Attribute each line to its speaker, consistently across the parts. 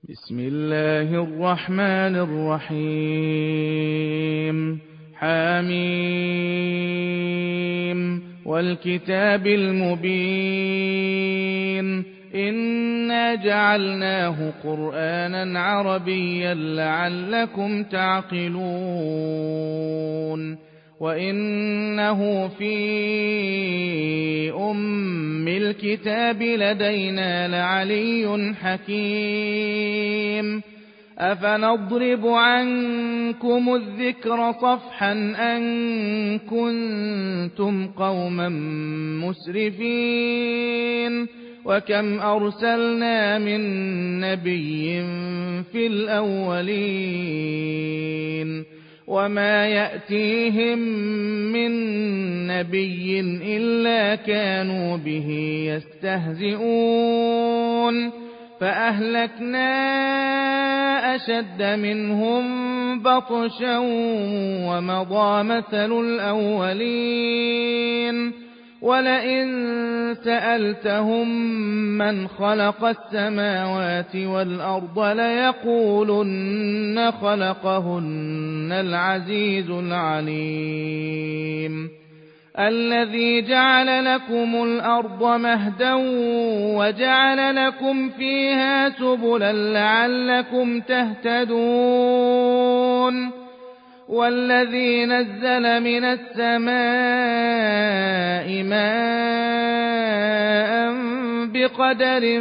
Speaker 1: بسم الله الرحمن الرحيم حميم والكتاب المبين إنا جعلناه قرآنا عربيا لعلكم تعقلون وإنه في أم الكتاب لدينا لعلي حكيم أفنضرب عنكم الذكر صفحا أن كنتم قوما مسرفين وكم أرسلنا من نبي في الأولين وما يأتيهم من نبي إلا كانوا به يستهزئون فأهلكنا أشد منهم بطشا ومضى مثل الأولين ولئن سألتهم من خلق السماوات والأرض ليقولن خلقهن العزيز العليم الذي جعل لكم الأرض مهدا وجعل لكم فيها سبلا لعلكم تهتدون والذي نزل من السماء ماء بقدر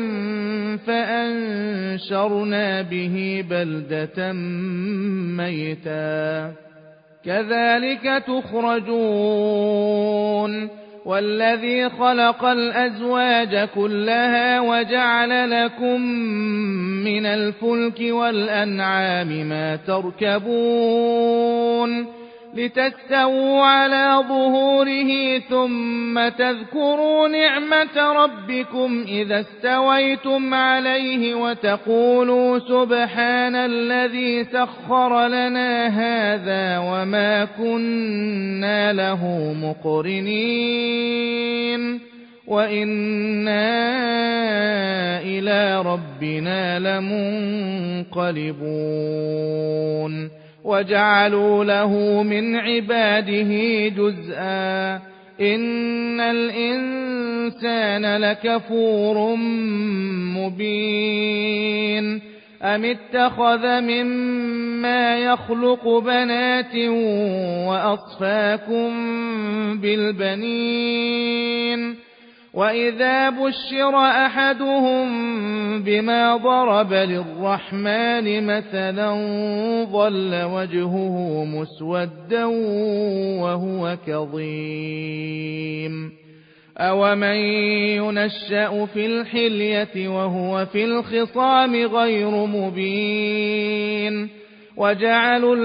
Speaker 1: فأنشرنا به بلدة ميتا كذلك تخرجون والذي خلق الأزواج كلها وجعل لكم من الفلك والأنعام ما تركبون لتستووا على ظهوره ثم تذكروا نعمة ربكم إذا استويتم عليه وتقولوا سبحان الذي سخر لنا هذا وما كنا له مقرنين وإنا إلى ربنا لمنقلبون وجعلوا له من عباده جزءا إن الإنسان لكفور مبين أم اتخذ مما يخلق بنات وأصفاكم بالبنين وإذا بشر أحدهم بما ضرب للرحمن مثلا ظل وجهه مسودا وهو كظيم أومن ينشأ في الحلية وهو في الخصام غير مبين وجعلوا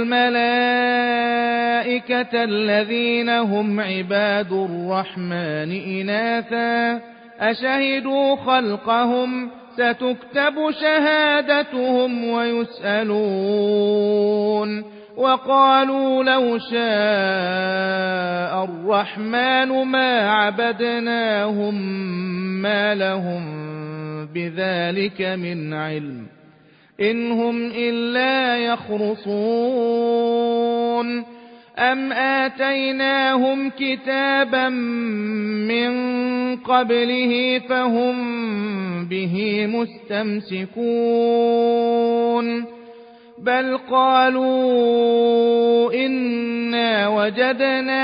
Speaker 1: الملائكة الذين هم عباد الرحمن إناثا أشهدوا خلقهم ستكتب شهادتهم ويسألون وقالوا لو شاء الرحمن ما عبدناهم ما لهم بذلك من علم إن هم إلا يخرصون أم آتيناهم كتابا من قبله فهم به مستمسكون بل قالوا إنا وجدنا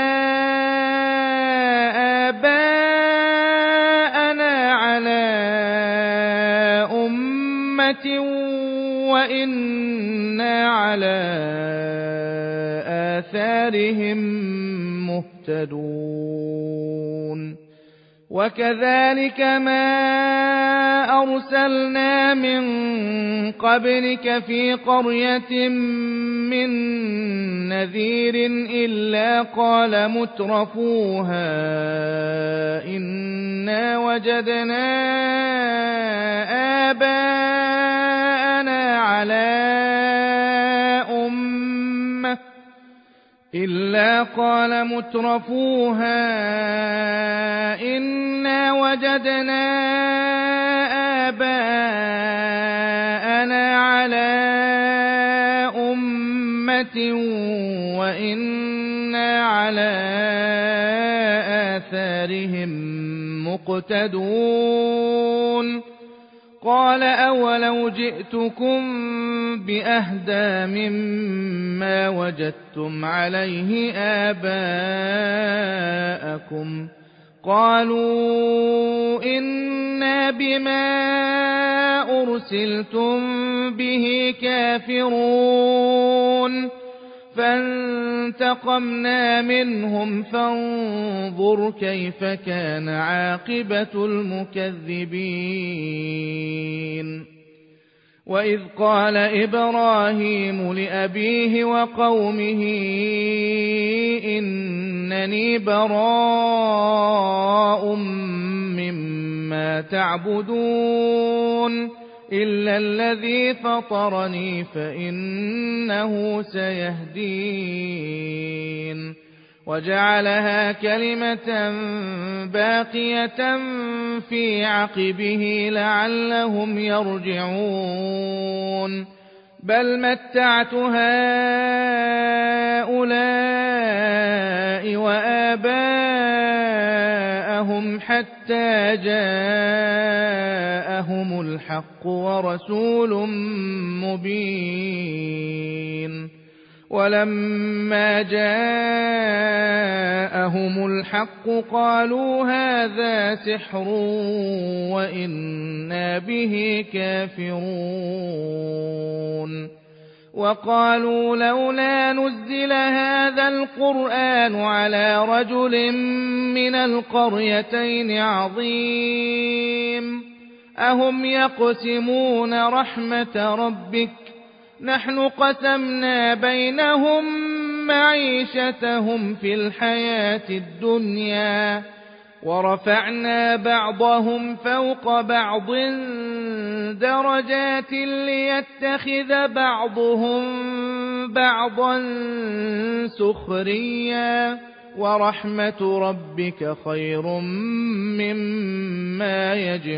Speaker 1: آباءنا على أمة وإنا على آثارهم مهتدون وكذلك ما أرسلنا من قبلك في قرية من نذير إلا قال مترفوها إنا وجدنا آباءنا على أمة إلا قال مترفوها إنا وجدنا آباءنا أمة وإنا على آثارهم مقتدون قال أولو جئتكم بأهدى مما وجدتم عليه آباءكم قالوا إنا بما أرسلتم به كافرون فانتقمنا منهم فانظر كيف كان عاقبة المكذبين وإذ قال إبراهيم لأبيه وقومه إنني براء مما تعبدون إلا الذي فطرني فإنه سيهدين وجعلها كلمة باقية في عقبه لعلهم يرجعون بل متعت هؤلاء وآباءهم حتى جاءهم الحق ورسول مبين ولما جاءهم الحق قالوا هذا سحر وإنا به كافرون وقالوا لولا نزل هذا القرآن على رجل من القريتين عظيم أهم يقسمون رحمة ربك نحن قسمنا بينهم معيشتهم في الحياة الدنيا ورفعنا بعضهم فوق بعض درجات ليتخذ بعضهم بعضا سخريا ورحمة ربك خير مما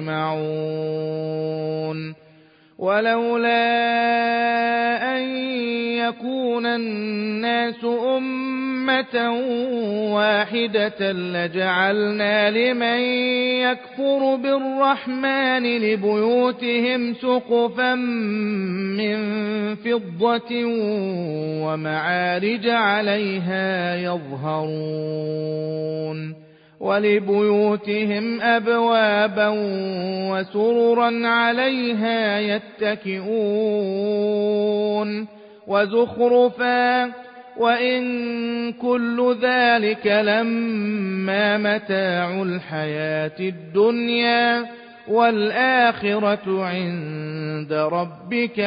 Speaker 1: يجمعون ولولا أن يكون الناس أمة واحدة لجعلنا لمن يكفر بالرحمن لبيوتهم سقفا من فضة ومعارج عليها يظهرون ولبيوتهم أبوابا وسررا عليها يتكئون وزخرفا وإن كل ذلك لما متاع الحياة الدنيا والآخرة عند ربك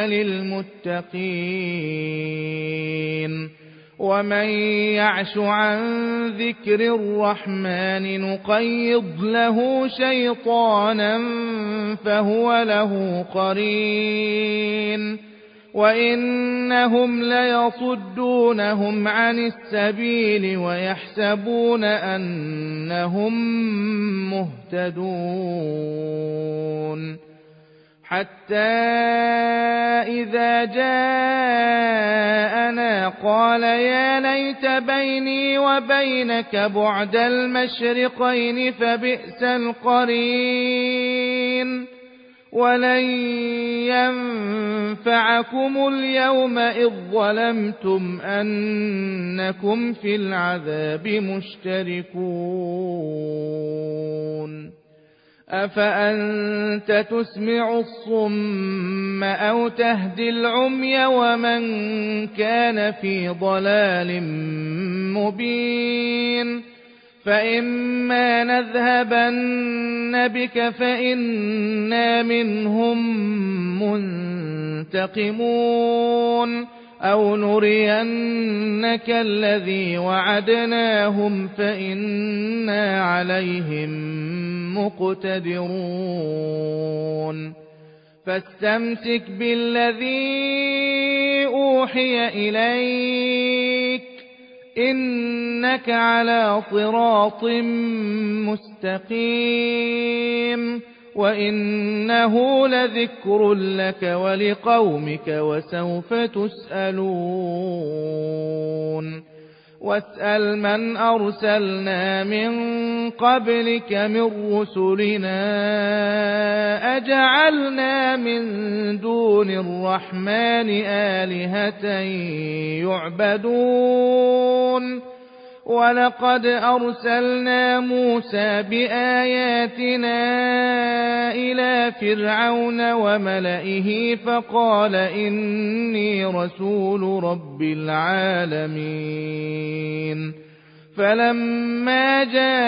Speaker 1: للمتقين ومن يعش عن ذكر الرحمن نقيض له شيطانا فهو له قرين وإنهم ليصدونهم عن السبيل ويحسبون أنهم مهتدون حتى إذا جاءنا قال يا ليت بيني وبينك بعد المشرقين فبئس القرين ولن ينفعكم اليوم إذ ظلمتم أنكم في العذاب مشتركون أفأنت تسمع الصم أو تهدي العمي ومن كان في ضلال مبين فإما نذهبن بك فإنا منهم منتقمون أو نرينك الذي وعدناهم فإنا عليهم مقتدرون فاستمسك بالذي أوحي إليك إنك على صراط مستقيم وإنه لذكر لك ولقومك وسوف تسألون واسأل من أرسلنا من قبلك من رسلنا أجعلنا من دون الرحمن آلهة يعبدون ولقد أرسلنا موسى بآياتنا إلى فرعون وملئه فقال إني رسول رب العالمين فلما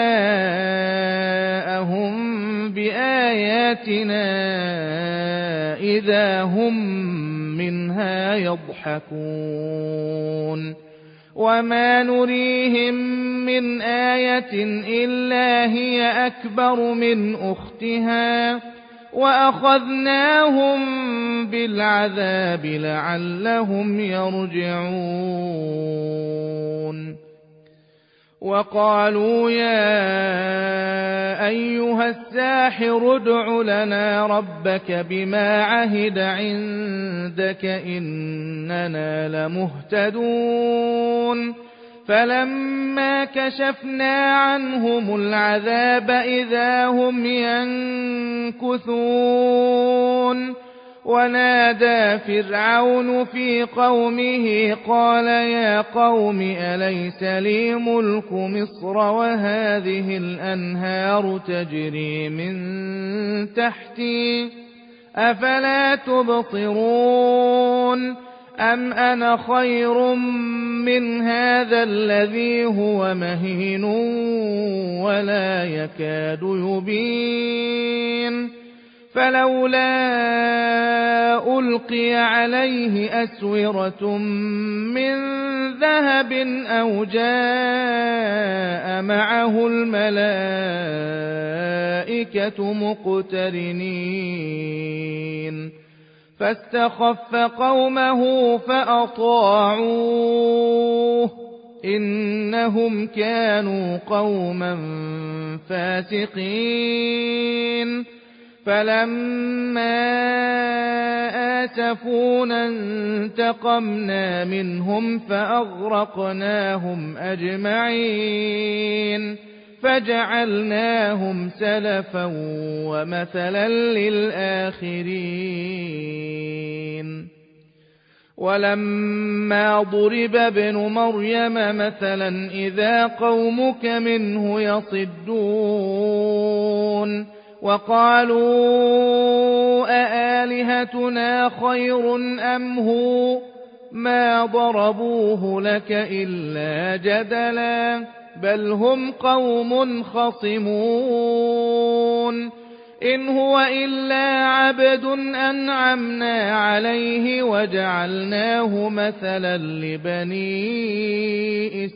Speaker 1: جاءهم بآياتنا إذا هم منها يضحكون وما نريهم من آية إلا هي أكبر من أختها وأخذناهم بالعذاب لعلهم يرجعون وقالوا يا أيها الساحر ادع لنا ربك بما عهد عندك إننا لمهتدون فلما كشفنا عنهم العذاب إذا هم ينكثون ونادى فرعون في قومه قال يا قوم أليس لي ملك مصر وهذه الأنهار تجري من تحتي أفلا تبصرون أم أنا خير من هذا الذي هو مهين ولا يكاد يبين فلولا ألقي عليه أسورة من ذهب أو جاء معه الملائكة مقترنين فاستخف قومه فأطاعوه إنهم كانوا قوما فاسقين فلما آسفونا انتقمنا منهم فأغرقناهم أجمعين فجعلناهم سلفا ومثلا للآخرين ولما ضرب ابن مريم مثلا إذا قومك منه يصدون وقالوا أآلهتنا خير أم هو ما ضربوه لك إلا جدلا بل هم قوم خصمون إن هو إلا عبد أنعمنا عليه وجعلناه مثلا لبني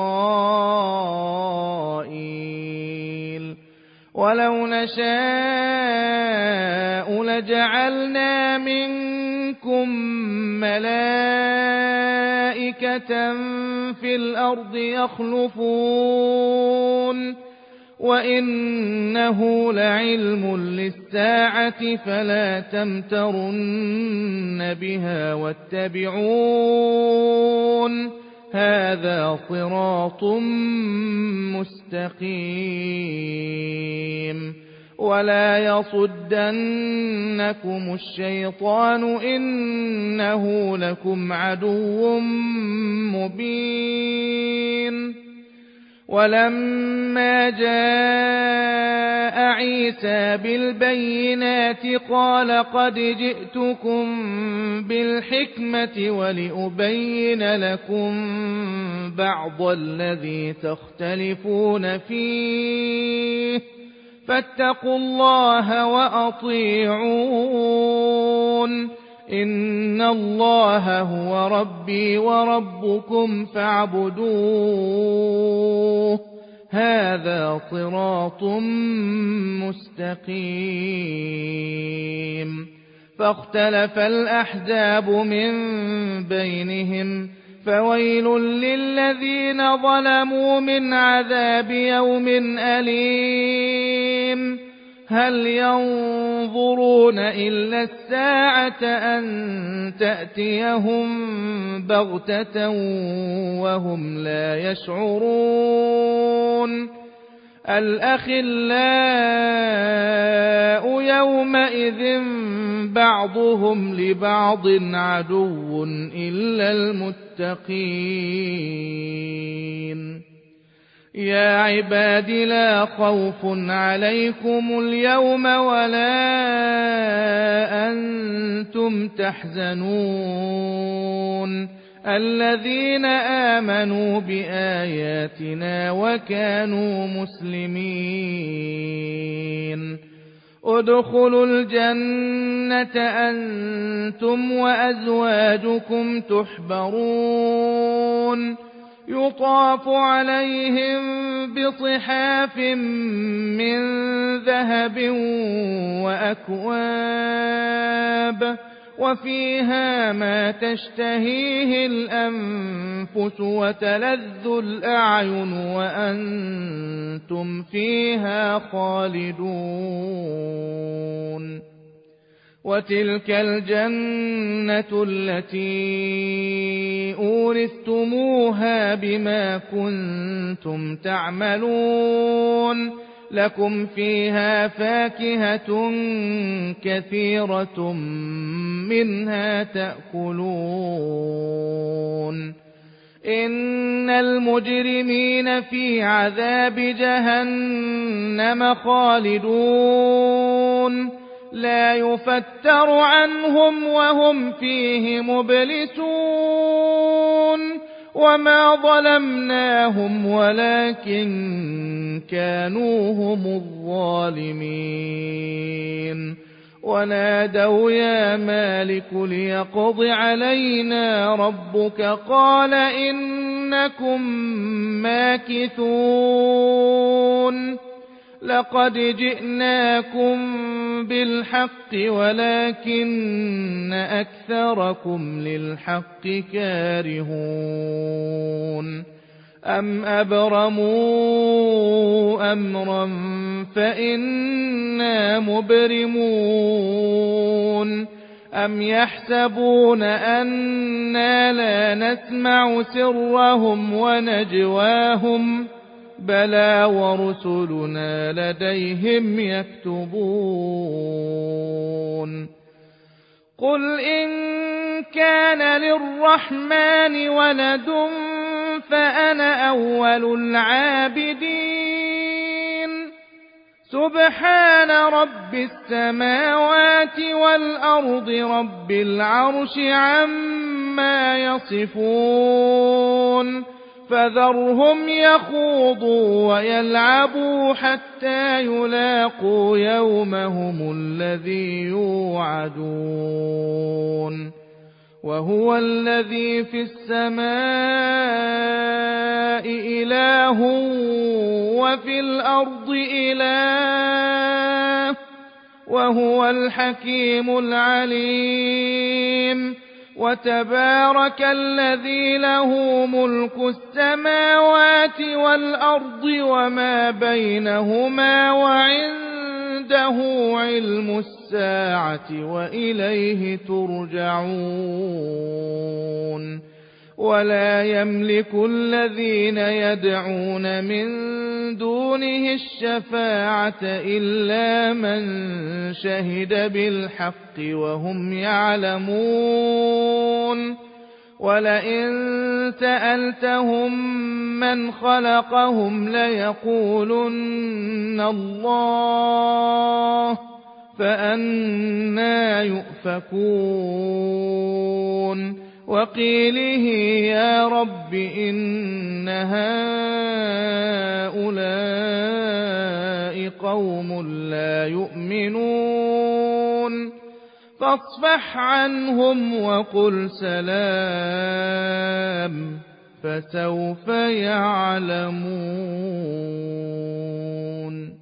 Speaker 1: إسرائيل ولو نشاء لجعلنا منكم ملائكة في الأرض يخلفون وإنه لعلم للساعة فلا تمترن بها واتبعون هذا صراط مستقيم ولا يصدنكم الشيطان إنه لكم عدو مبين ولما جاء عيسى بالبينات قال قد جئتكم بالحكمة ولأبين لكم بعض الذي تختلفون فيه فاتقوا الله وأطيعون إن الله هو ربي وربكم فاعبدوه هذا صراط مستقيم فاختلف الأحزاب من بينهم فويل للذين ظلموا من عذاب يوم أليم هل ينظرون إلا الساعة أن تأتيهم بغتة وهم لا يشعرون الأخلاء يومئذ بعضهم لبعض عدو إلا المتقين يا عباد لا خوف عليكم اليوم ولا أنتم تحزنون الذين آمنوا بآياتنا وكانوا مسلمين ادخلوا الجنة أنتم وأزواجكم تحبرون يطاف عليهم بصحاف من ذهب وأكواب وفيها ما تشتهيه الأنفس وتلذ الأعين وأنتم فيها خالدون وتلك الجنة التي أورثتموها بما كنتم تعملون لكم فيها فاكهة كثيرة منها تأكلون إن المجرمين في عذاب جهنم خالدون لا يفتر عنهم وهم فيه مبلسون وما ظلمناهم ولكن كانوا هم الظالمين ونادوا يا مالك ليقض علينا ربك قال إنكم ماكثون لقد جئناكم بالحق ولكن أكثركم للحق كارهون أم أبرموا أمرا فإنا مبرمون أم يحسبون أنا لا نسمع سرهم ونجواهم بلى ورسلنا لديهم يكتبون قل إن كان للرحمن ولد فأنا أول العابدين سبحان رب السماوات والأرض رب العرش عما يصفون فذرهم يخوضوا ويلعبوا حتى يلاقوا يومهم الذي يوعدون وهو الذي في السماء إله وفي الأرض إله وهو الحكيم العليم وتبارك الذي له ملك السماوات والأرض وما بينهما وعنده علم الساعة وإليه ترجعون ولا يملك الذين يدعون من دونه الشفاعة إلا من شهد بالحق وهم يعلمون ولئن سألتهم من خلقهم ليقولن الله فأنى يؤفكون وقيله يا رب إن هؤلاء قوم لا يؤمنون فاصفح عنهم وقل سلام فسوف يعلمون